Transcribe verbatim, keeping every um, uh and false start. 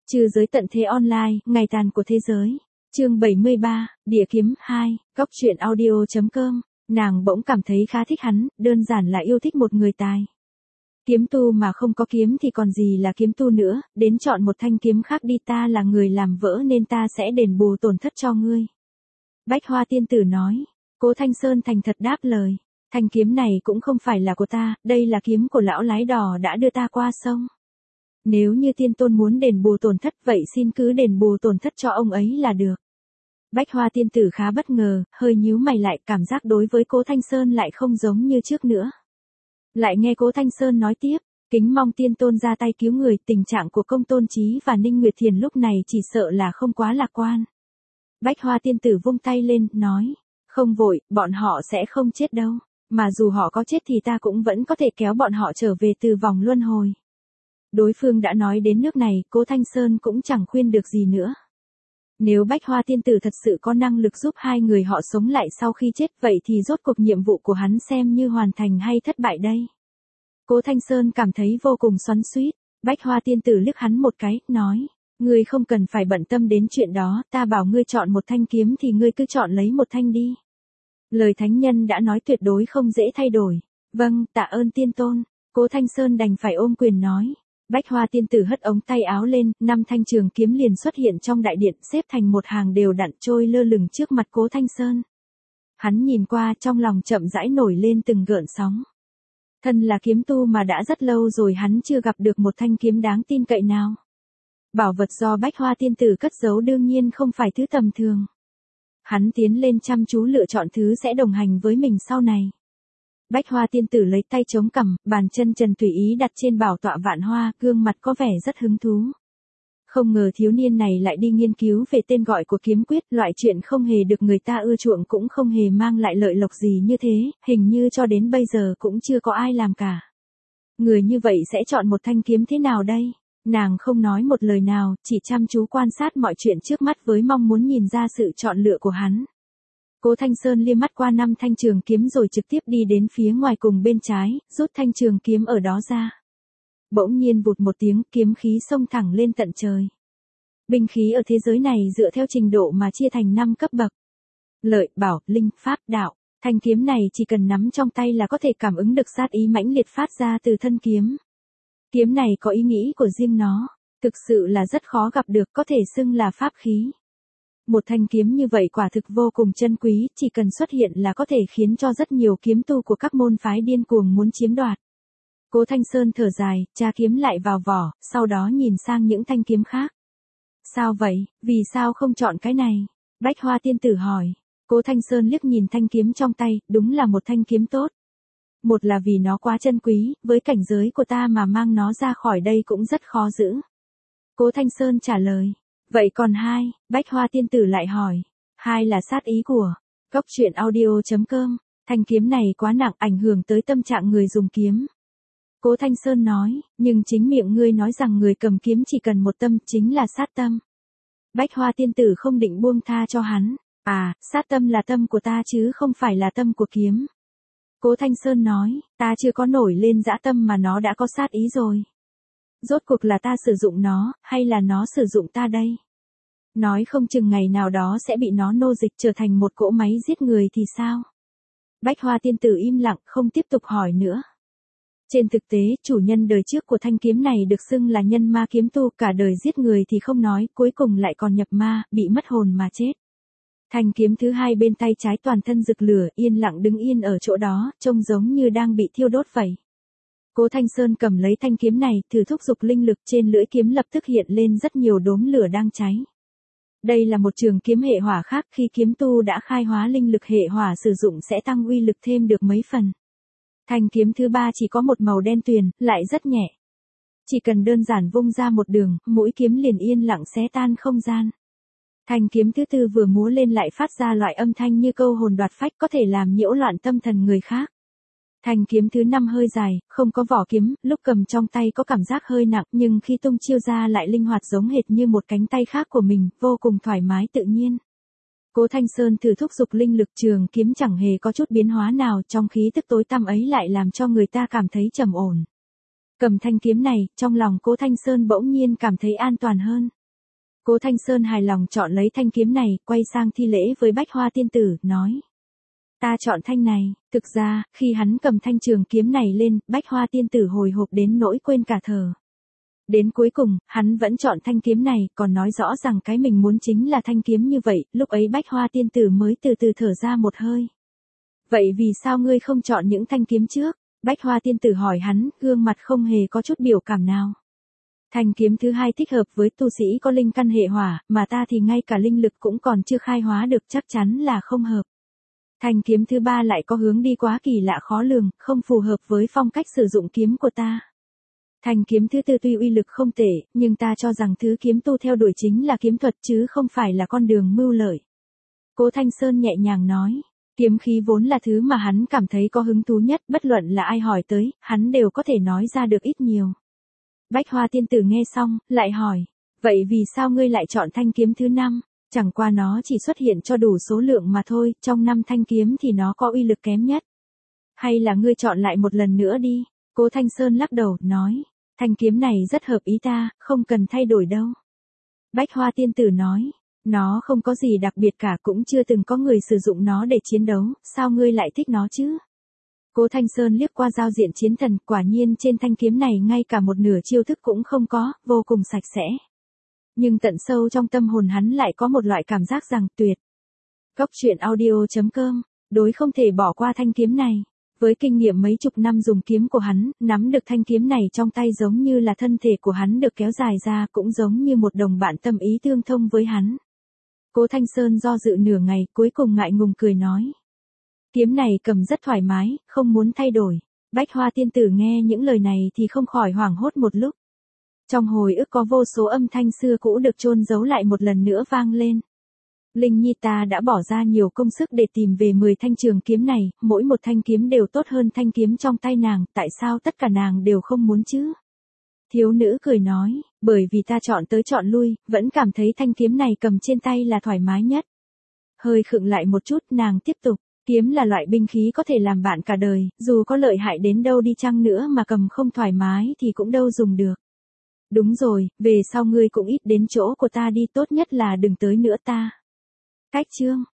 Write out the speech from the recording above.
Trừ giới tận thế online, ngày tàn của thế giới. Chương bảy mươi ba, Địa kiếm hai, Góc truyện audio chấm com. Nàng bỗng cảm thấy khá thích hắn, đơn giản là yêu thích một người tài. Kiếm tu mà không có kiếm thì còn gì là kiếm tu nữa, đến chọn một thanh kiếm khác đi, ta là người làm vỡ nên ta sẽ đền bù tổn thất cho ngươi. Bách Hoa tiên tử nói. Cố Thanh Sơn thành thật đáp lời. Thanh kiếm này cũng không phải là của ta, đây là kiếm của lão lái đò đã đưa ta qua sông. Nếu như tiên tôn muốn đền bù tổn thất vậy xin cứ đền bù tổn thất cho ông ấy là được. Bách Hoa tiên tử khá bất ngờ, hơi nhíu mày lại, cảm giác đối với Cố Thanh Sơn lại không giống như trước nữa. Lại nghe Cố Thanh Sơn nói tiếp, kính mong tiên tôn ra tay cứu người, tình trạng của Công Tôn Chí và Ninh Nguyệt Thiền lúc này chỉ sợ là không quá lạc quan. Bách Hoa tiên tử vung tay lên, nói, không vội, bọn họ sẽ không chết đâu, mà dù họ có chết thì ta cũng vẫn có thể kéo bọn họ trở về từ vòng luân hồi. Đối phương đã nói đến nước này, Cố Thanh Sơn cũng chẳng khuyên được gì nữa. Nếu Bách Hoa tiên tử thật sự có năng lực giúp hai người họ sống lại sau khi chết vậy thì rốt cuộc nhiệm vụ của hắn xem như hoàn thành hay thất bại đây. Cố Thanh Sơn cảm thấy vô cùng xoắn xuýt. Bách Hoa tiên tử liếc hắn một cái, nói, ngươi không cần phải bận tâm đến chuyện đó, ta bảo ngươi chọn một thanh kiếm thì ngươi cứ chọn lấy một thanh đi. Lời thánh nhân đã nói tuyệt đối không dễ thay đổi. Vâng, tạ ơn tiên tôn. Cố Thanh Sơn đành phải ôm quyền nói. Bách Hoa tiên tử hất ống tay áo lên, năm thanh trường kiếm liền xuất hiện trong đại điện, xếp thành một hàng đều đặn trôi lơ lửng trước mặt Cố Thanh Sơn. Hắn nhìn qua, trong lòng chậm rãi nổi lên từng gợn sóng. Thân là kiếm tu mà đã rất lâu rồi hắn chưa gặp được một thanh kiếm đáng tin cậy nào. Bảo vật do Bách Hoa tiên tử cất giấu đương nhiên không phải thứ tầm thường. Hắn tiến lên chăm chú lựa chọn thứ sẽ đồng hành với mình sau này. Bách Hoa tiên tử lấy tay chống cằm, bàn chân trần tùy ý đặt trên bảo tọa vạn hoa, gương mặt có vẻ rất hứng thú. Không ngờ thiếu niên này lại đi nghiên cứu về tên gọi của kiếm quyết, loại chuyện không hề được người ta ưa chuộng cũng không hề mang lại lợi lộc gì như thế, hình như cho đến bây giờ cũng chưa có ai làm cả. Người như vậy sẽ chọn một thanh kiếm thế nào đây? Nàng không nói một lời nào, chỉ chăm chú quan sát mọi chuyện trước mắt với mong muốn nhìn ra sự chọn lựa của hắn. Cố Thanh Sơn liếc mắt qua năm thanh trường kiếm rồi trực tiếp đi đến phía ngoài cùng bên trái, rút thanh trường kiếm ở đó ra. Bỗng nhiên vụt một tiếng, kiếm khí xông thẳng lên tận trời. Binh khí ở thế giới này dựa theo trình độ mà chia thành năm cấp bậc. Lợi, bảo, linh, pháp, đạo. Thanh kiếm này chỉ cần nắm trong tay là có thể cảm ứng được sát ý mãnh liệt phát ra từ thân kiếm. Kiếm này có ý nghĩ của riêng nó, thực sự là rất khó gặp được, có thể xưng là pháp khí. Một thanh kiếm như vậy quả thực vô cùng chân quý, chỉ cần xuất hiện là có thể khiến cho rất nhiều kiếm tu của các môn phái điên cuồng muốn chiếm đoạt. Cố Thanh Sơn thở dài, tra kiếm lại vào vỏ, sau đó nhìn sang những thanh kiếm khác. Sao vậy, vì sao không chọn cái này? Bách Hoa tiên tử hỏi. Cố Thanh Sơn liếc nhìn thanh kiếm trong tay, đúng là một thanh kiếm tốt. Một là vì nó quá chân quý, với cảnh giới của ta mà mang nó ra khỏi đây cũng rất khó giữ. Cố Thanh Sơn trả lời. Vậy còn hai, Bách Hoa tiên tử lại hỏi. Hai là sát ý của Góc truyện audio chấm com. Thanh kiếm này quá nặng, ảnh hưởng tới tâm trạng người dùng kiếm. Cố Thanh Sơn nói, nhưng chính miệng ngươi nói rằng người cầm kiếm chỉ cần một tâm, chính là sát tâm. Bách Hoa tiên tử không định buông tha cho hắn. À, sát tâm là tâm của ta chứ không phải là tâm của kiếm. Cố Thanh Sơn nói, ta chưa có nổi lên dã tâm mà nó đã có sát ý rồi. Rốt cuộc là ta sử dụng nó, hay là nó sử dụng ta đây? Nói không chừng ngày nào đó sẽ bị nó nô dịch trở thành một cỗ máy giết người thì sao? Bách Hoa tiên tử im lặng, không tiếp tục hỏi nữa. Trên thực tế, chủ nhân đời trước của thanh kiếm này được xưng là nhân ma kiếm tu, cả đời giết người thì không nói, cuối cùng lại còn nhập ma, bị mất hồn mà chết. Thanh kiếm thứ hai bên tay trái toàn thân rực lửa, yên lặng đứng yên ở chỗ đó, trông giống như đang bị thiêu đốt vậy. Cố Thanh Sơn cầm lấy thanh kiếm này, thử thúc giục linh lực, trên lưỡi kiếm lập tức hiện lên rất nhiều đốm lửa đang cháy. Đây là một trường kiếm hệ hỏa khác, khi kiếm tu đã khai hóa linh lực hệ hỏa sử dụng sẽ tăng uy lực thêm được mấy phần. Thanh kiếm thứ ba chỉ có một màu đen tuyền, lại rất nhẹ. Chỉ cần đơn giản vung ra một đường, mũi kiếm liền yên lặng xé tan không gian. Thanh kiếm thứ tư vừa múa lên lại phát ra loại âm thanh như câu hồn đoạt phách, có thể làm nhiễu loạn tâm thần người khác. Thanh kiếm thứ năm hơi dài, không có vỏ kiếm, lúc cầm trong tay có cảm giác hơi nặng, nhưng khi tung chiêu ra lại linh hoạt giống hệt như một cánh tay khác của mình, vô cùng thoải mái tự nhiên. Cố Thanh Sơn thử thúc giục linh lực, trường kiếm chẳng hề có chút biến hóa nào, trong khí tức tối tăm ấy lại làm cho người ta cảm thấy trầm ổn. Cầm thanh kiếm này, trong lòng Cố Thanh Sơn bỗng nhiên cảm thấy an toàn hơn. Cố Thanh Sơn hài lòng chọn lấy thanh kiếm này, quay sang thi lễ với Bách Hoa tiên tử, nói. Ta chọn thanh này. Thực ra, khi hắn cầm thanh trường kiếm này lên, Bách Hoa tiên tử hồi hộp đến nỗi quên cả thở. Đến cuối cùng, hắn vẫn chọn thanh kiếm này, còn nói rõ rằng cái mình muốn chính là thanh kiếm như vậy, lúc ấy Bách Hoa tiên tử mới từ từ thở ra một hơi. Vậy vì sao ngươi không chọn những thanh kiếm trước? Bách Hoa tiên tử hỏi hắn, gương mặt không hề có chút biểu cảm nào. Thanh kiếm thứ hai thích hợp với tu sĩ có linh căn hệ hỏa, mà ta thì ngay cả linh lực cũng còn chưa khai hóa được, chắc chắn là không hợp. Thanh kiếm thứ ba lại có hướng đi quá kỳ lạ khó lường, không phù hợp với phong cách sử dụng kiếm của ta. Thanh kiếm thứ tư tuy uy lực không tệ, nhưng ta cho rằng thứ kiếm tu theo đuổi chính là kiếm thuật chứ không phải là con đường mưu lợi. Cố Thanh Sơn nhẹ nhàng nói, kiếm khí vốn là thứ mà hắn cảm thấy có hứng thú nhất, bất luận là ai hỏi tới, hắn đều có thể nói ra được ít nhiều. Bách Hoa tiên tử nghe xong, lại hỏi, vậy vì sao ngươi lại chọn thanh kiếm thứ năm? Chẳng qua nó chỉ xuất hiện cho đủ số lượng mà thôi, trong năm thanh kiếm thì nó có uy lực kém nhất. Hay là ngươi chọn lại một lần nữa đi? Cố Thanh Sơn lắc đầu, nói, thanh kiếm này rất hợp ý ta, không cần thay đổi đâu. Bách Hoa tiên tử nói, nó không có gì đặc biệt cả, cũng chưa từng có người sử dụng nó để chiến đấu, sao ngươi lại thích nó chứ? Cố Thanh Sơn liếc qua giao diện chiến thần, quả nhiên trên thanh kiếm này ngay cả một nửa chiêu thức cũng không có, vô cùng sạch sẽ. Nhưng tận sâu trong tâm hồn hắn lại có một loại cảm giác rằng tuyệt. Góc truyện audio chấm com, đối không thể bỏ qua thanh kiếm này. Với kinh nghiệm mấy chục năm dùng kiếm của hắn, nắm được thanh kiếm này trong tay giống như là thân thể của hắn được kéo dài ra, cũng giống như một đồng bạn tâm ý tương thông với hắn. Cố Thanh Sơn do dự nửa ngày, cuối cùng ngại ngùng cười nói. Kiếm này cầm rất thoải mái, không muốn thay đổi. Bách Hoa tiên tử nghe những lời này thì không khỏi hoảng hốt một lúc. Trong hồi ức có vô số âm thanh xưa cũ được chôn giấu lại một lần nữa vang lên. Linh Nhi ta đã bỏ ra nhiều công sức để tìm về mười thanh trường kiếm này, mỗi một thanh kiếm đều tốt hơn thanh kiếm trong tay nàng, tại sao tất cả nàng đều không muốn chứ? Thiếu nữ cười nói, bởi vì ta chọn tới chọn lui, vẫn cảm thấy thanh kiếm này cầm trên tay là thoải mái nhất. Hơi khựng lại một chút, nàng tiếp tục, kiếm là loại binh khí có thể làm bạn cả đời, dù có lợi hại đến đâu đi chăng nữa mà cầm không thoải mái thì cũng đâu dùng được. Đúng rồi, về sau ngươi cũng ít đến chỗ của ta đi, tốt nhất là đừng tới nữa ta. Cách chương